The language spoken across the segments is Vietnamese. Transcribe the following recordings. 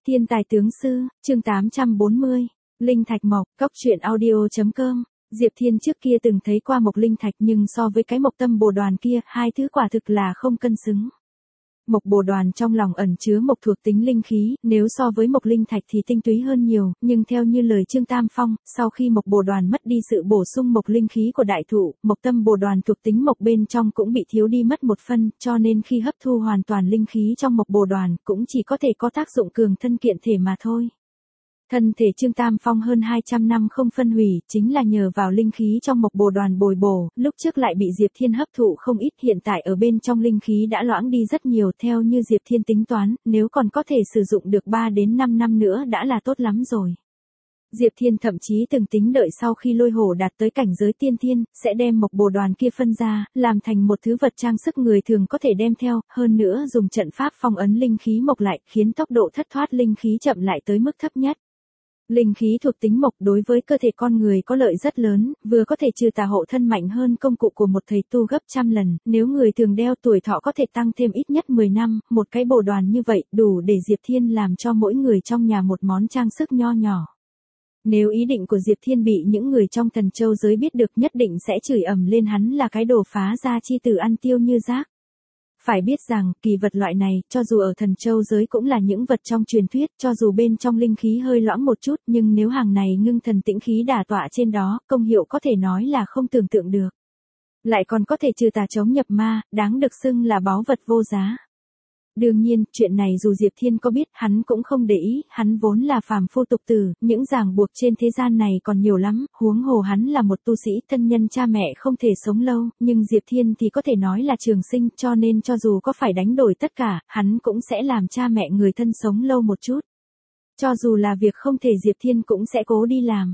Thiên tài tướng sư, chương 840, Linh thạch mộc, cóc truyện audio.com. Diệp Thiên trước kia từng thấy qua mộc linh thạch nhưng so với cái mộc tâm bồ đoàn kia, hai thứ quả thực là không cân xứng. Mộc bồ đoàn trong lòng ẩn chứa mộc thuộc tính linh khí, nếu so với mộc linh thạch thì tinh túy hơn nhiều, nhưng theo như lời Trương Tam Phong, sau khi mộc bồ đoàn mất đi sự bổ sung mộc linh khí của đại thụ, mộc tâm bồ đoàn thuộc tính mộc bên trong cũng bị thiếu đi mất một phân, cho nên khi hấp thu hoàn toàn linh khí trong mộc bồ đoàn, cũng chỉ có thể có tác dụng cường thân kiện thể mà thôi. Thân thể Trương Tam Phong hơn 200 năm không phân hủy, chính là nhờ vào linh khí trong mộc bồ đoàn bồi bổ, lúc trước lại bị Diệp Thiên hấp thụ không ít, hiện tại ở bên trong linh khí đã loãng đi rất nhiều, theo như Diệp Thiên tính toán, nếu còn có thể sử dụng được 3 đến 5 năm nữa đã là tốt lắm rồi. Diệp Thiên thậm chí từng tính đợi sau khi lôi hổ đạt tới cảnh giới tiên thiên, sẽ đem mộc bồ đoàn kia phân ra, làm thành một thứ vật trang sức người thường có thể đem theo, hơn nữa dùng trận pháp phong ấn linh khí mộc lại, khiến tốc độ thất thoát linh khí chậm lại tới mức thấp nhất. Linh khí thuộc tính mộc đối với cơ thể con người có lợi rất lớn, vừa có thể trừ tà hộ thân mạnh hơn công cụ của một thầy tu gấp trăm lần, nếu người thường đeo tuổi thọ có thể tăng thêm ít nhất 10 năm, một cái bồ đoàn như vậy đủ để Diệp Thiên làm cho mỗi người trong nhà một món trang sức nho nhỏ. Nếu ý định của Diệp Thiên bị những người trong Thần Châu giới biết được nhất định sẽ chửi ầm lên hắn là cái đồ phá gia chi tử ăn tiêu như rác. Phải biết rằng, kỳ vật loại này, cho dù ở Thần Châu giới cũng là những vật trong truyền thuyết, cho dù bên trong linh khí hơi loãng một chút, nhưng nếu hàng này ngưng thần tĩnh khí đả tọa trên đó, công hiệu có thể nói là không tưởng tượng được. Lại còn có thể trừ tà chống nhập ma, đáng được xưng là báu vật vô giá. Đương nhiên, chuyện này dù Diệp Thiên có biết, hắn cũng không để ý, hắn vốn là phàm phu tục tử, những ràng buộc trên thế gian này còn nhiều lắm, huống hồ hắn là một tu sĩ, thân nhân cha mẹ không thể sống lâu, nhưng Diệp Thiên thì có thể nói là trường sinh, cho nên cho dù có phải đánh đổi tất cả, hắn cũng sẽ làm cha mẹ người thân sống lâu một chút. Cho dù là việc không thể Diệp Thiên cũng sẽ cố đi làm.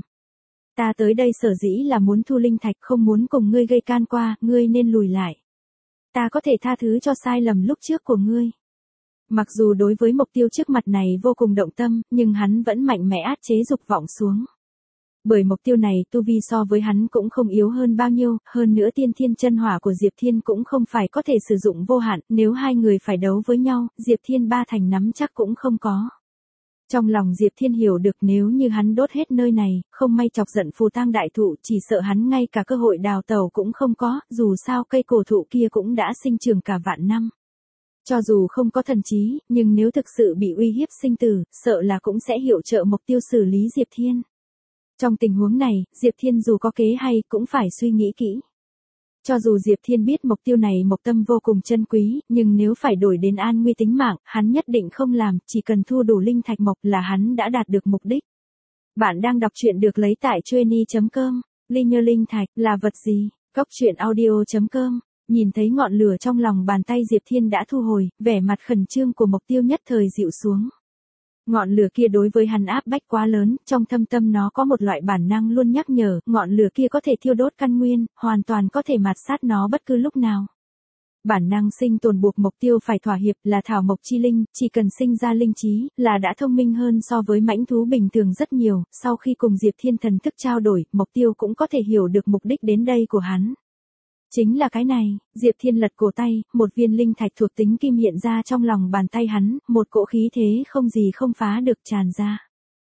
Ta tới đây sở dĩ là muốn thu linh thạch, không muốn cùng ngươi gây can qua, ngươi nên lùi lại. Ta có thể tha thứ cho sai lầm lúc trước của ngươi. Mặc dù đối với mục tiêu trước mặt này vô cùng động tâm, nhưng hắn vẫn mạnh mẽ áp chế dục vọng xuống. Bởi mục tiêu này tu vi so với hắn cũng không yếu hơn bao nhiêu, hơn nữa tiên thiên chân hỏa của Diệp Thiên cũng không phải có thể sử dụng vô hạn, nếu hai người phải đấu với nhau, Diệp Thiên ba thành nắm chắc cũng không có. Trong lòng Diệp Thiên hiểu được nếu như hắn đốt hết nơi này, không may chọc giận phù tang đại thụ, chỉ sợ hắn ngay cả cơ hội đào tẩu cũng không có, dù sao cây cổ thụ kia cũng đã sinh trưởng cả vạn năm. Cho dù không có thần trí, nhưng nếu thực sự bị uy hiếp sinh tử, sợ là cũng sẽ hiệu trợ mục tiêu xử lý Diệp Thiên. Trong tình huống này, Diệp Thiên dù có kế hay cũng phải suy nghĩ kỹ. Cho dù Diệp Thiên biết mục tiêu này mộc tâm vô cùng chân quý, nhưng nếu phải đổi đến an nguy tính mạng, hắn nhất định không làm, chỉ cần thu đủ linh thạch mộc là hắn đã đạt được mục đích. Bạn đang đọc truyện được lấy tại Chueny.com, linh thạch là vật gì? Cóc truyện audio.com. Nhìn thấy ngọn lửa trong lòng bàn tay Diệp Thiên đã thu hồi, vẻ mặt khẩn trương của mục tiêu nhất thời dịu xuống. Ngọn lửa kia đối với hắn áp bách quá lớn, trong thâm tâm nó có một loại bản năng luôn nhắc nhở, ngọn lửa kia có thể thiêu đốt căn nguyên, hoàn toàn có thể mạt sát nó bất cứ lúc nào. Bản năng sinh tồn buộc mục tiêu phải thỏa hiệp, là thảo mộc chi linh, chỉ cần sinh ra linh trí, là đã thông minh hơn so với mãnh thú bình thường rất nhiều, sau khi cùng Diệp Thiên thần thức trao đổi, mục tiêu cũng có thể hiểu được mục đích đến đây của hắn. Chính là cái này, Diệp Thiên lật cổ tay, một viên linh thạch thuộc tính kim hiện ra trong lòng bàn tay hắn, một cỗ khí thế không gì không phá được tràn ra.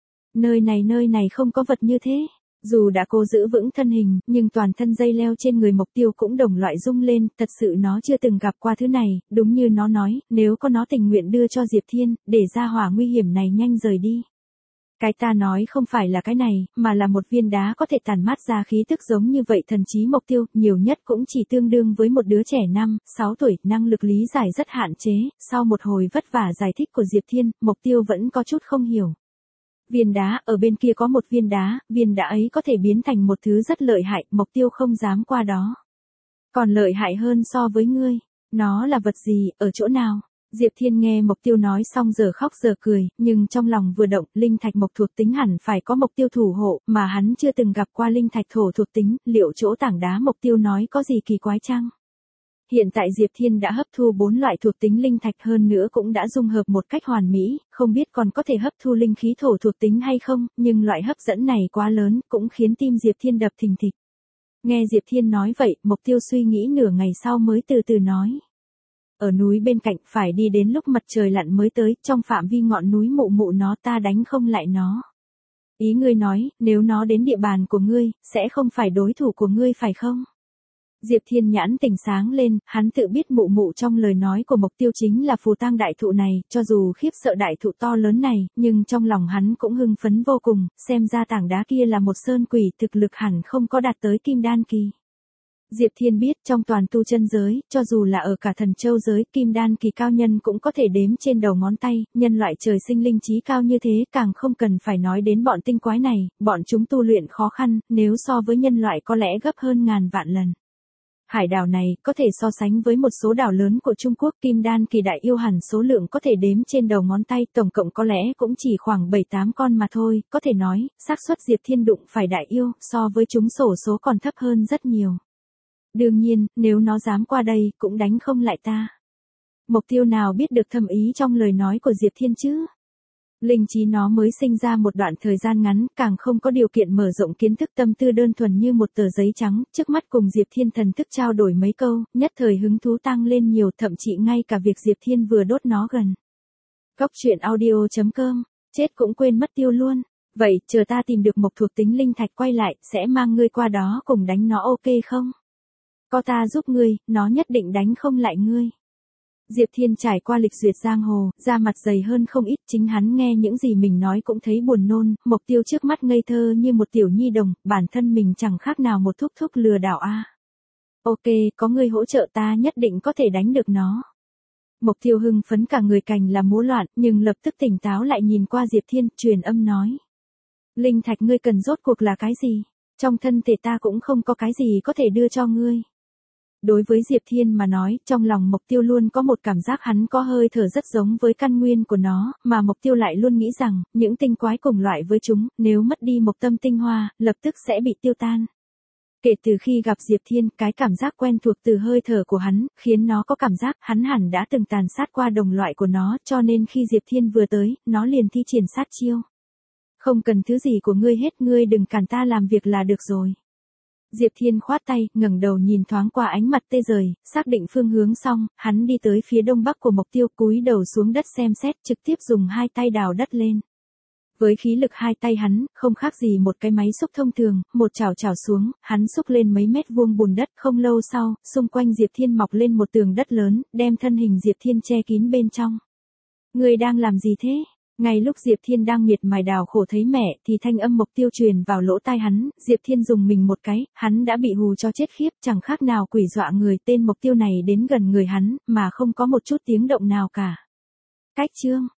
Nơi này không có vật như thế. Dù đã cố giữ vững thân hình, nhưng toàn thân dây leo trên người mục tiêu cũng đồng loại rung lên, thật sự nó chưa từng gặp qua thứ này, đúng như nó nói, nếu có nó tình nguyện đưa cho Diệp Thiên, để ra hỏa nguy hiểm này nhanh rời đi. Cái ta nói không phải là cái này, mà là một viên đá có thể tản mát ra khí tức giống như vậy thần trí mục tiêu, nhiều nhất cũng chỉ tương đương với một đứa trẻ 5-6 tuổi, năng lực lý giải rất hạn chế, sau một hồi vất vả giải thích của Diệp Thiên, mục tiêu vẫn có chút không hiểu. Viên đá, ở bên kia có một viên đá ấy có thể biến thành một thứ rất lợi hại, mục tiêu không dám qua đó. Còn lợi hại hơn so với ngươi, nó là vật gì, ở chỗ nào? Diệp Thiên nghe mục tiêu nói xong giờ khóc giờ cười, nhưng trong lòng vừa động, linh thạch mộc thuộc tính hẳn phải có mục tiêu thủ hộ, mà hắn chưa từng gặp qua linh thạch thổ thuộc tính, liệu chỗ tảng đá mục tiêu nói có gì kỳ quái chăng? Hiện tại Diệp Thiên đã hấp thu 4 loại thuộc tính linh thạch hơn nữa cũng đã dung hợp một cách hoàn mỹ, không biết còn có thể hấp thu linh khí thổ thuộc tính hay không, nhưng loại hấp dẫn này quá lớn, cũng khiến tim Diệp Thiên đập thình thịch. Nghe Diệp Thiên nói vậy, mục tiêu suy nghĩ nửa ngày sau mới từ từ nói. Ở núi bên cạnh phải đi đến lúc mặt trời lặn mới tới, trong phạm vi ngọn núi mụ mụ nó ta đánh không lại nó. Ý ngươi nói, nếu nó đến địa bàn của ngươi, sẽ không phải đối thủ của ngươi phải không? Diệp Thiên nhãn tỉnh sáng lên, hắn tự biết mụ mụ trong lời nói của Mộc Tiêu chính là phù tang đại thụ này, cho dù khiếp sợ đại thụ to lớn này, nhưng trong lòng hắn cũng hưng phấn vô cùng, xem ra tảng đá kia là một sơn quỷ, thực lực hẳn không có đạt tới kim đan kỳ. Diệp Thiên biết trong toàn tu chân giới, cho dù là ở cả thần châu giới, kim đan kỳ cao nhân cũng có thể đếm trên đầu ngón tay, nhân loại trời sinh linh trí cao như thế càng không cần phải nói đến bọn tinh quái này, bọn chúng tu luyện khó khăn, nếu so với nhân loại có lẽ gấp hơn ngàn vạn lần. Hải đảo này có thể so sánh với một số đảo lớn của Trung Quốc, kim đan kỳ đại yêu hẳn số lượng có thể đếm trên đầu ngón tay, tổng cộng có lẽ cũng chỉ khoảng 7-8 con mà thôi, có thể nói, xác suất Diệp Thiên đụng phải đại yêu so với chúng xổ số còn thấp hơn rất nhiều. Đương nhiên, nếu nó dám qua đây, cũng đánh không lại ta. Mục Tiêu nào biết được thâm ý trong lời nói của Diệp Thiên chứ? Linh trí nó mới sinh ra một đoạn thời gian ngắn, càng không có điều kiện mở rộng kiến thức, tâm tư đơn thuần như một tờ giấy trắng, trước mắt cùng Diệp Thiên thần thức trao đổi mấy câu, nhất thời hứng thú tăng lên nhiều, thậm chí ngay cả việc Diệp Thiên vừa đốt nó gần. Cóc truyện audio.com, chết cũng quên mất tiêu luôn. Vậy, chờ ta tìm được một thuộc tính linh thạch quay lại, sẽ mang ngươi qua đó cùng đánh nó ok không? Có ta giúp ngươi, nó nhất định đánh không lại ngươi. Diệp Thiên trải qua lịch duyệt giang hồ, da mặt dày hơn không ít, chính hắn nghe những gì mình nói cũng thấy buồn nôn, Mộc Tiêu trước mắt ngây thơ như một tiểu nhi đồng, bản thân mình chẳng khác nào một thúc thúc lừa đảo a. Ok, có ngươi hỗ trợ ta nhất định có thể đánh được nó. Mộc Tiêu hưng phấn cả người cành là múa loạn, nhưng lập tức tỉnh táo lại nhìn qua Diệp Thiên, truyền âm nói. Linh thạch ngươi cần rốt cuộc là cái gì? Trong thân thể ta cũng không có cái gì có thể đưa cho ngươi. Đối với Diệp Thiên mà nói, trong lòng Mộc Tiêu luôn có một cảm giác hắn có hơi thở rất giống với căn nguyên của nó, mà Mộc Tiêu lại luôn nghĩ rằng, những tinh quái cùng loại với chúng, nếu mất đi một tâm tinh hoa, lập tức sẽ bị tiêu tan. Kể từ khi gặp Diệp Thiên, cái cảm giác quen thuộc từ hơi thở của hắn, khiến nó có cảm giác hắn hẳn đã từng tàn sát qua đồng loại của nó, cho nên khi Diệp Thiên vừa tới, nó liền thi triển sát chiêu. Không cần thứ gì của ngươi hết, ngươi đừng cản ta làm việc là được rồi. Diệp Thiên khoát tay, ngẩng đầu nhìn thoáng qua ánh mặt tê rời, xác định phương hướng xong, hắn đi tới phía đông bắc của Mộc Tiêu, cúi đầu xuống đất xem xét, trực tiếp dùng hai tay đào đất lên. Với khí lực hai tay hắn, không khác gì một cái máy xúc thông thường, một chảo chảo xuống, hắn xúc lên mấy mét vuông bùn đất, không lâu sau, xung quanh Diệp Thiên mọc lên một tường đất lớn, đem thân hình Diệp Thiên che kín bên trong. Ngươi đang làm gì thế? Ngay lúc Diệp Thiên đang miệt mài đào khổ thấy mẹ, thì thanh âm Mộc Tiêu truyền vào lỗ tai hắn, Diệp Thiên dùng mình một cái, hắn đã bị hù cho chết khiếp, chẳng khác nào quỷ dọa người, tên Mộc Tiêu này đến gần người hắn, mà không có một chút tiếng động nào cả. Cách chương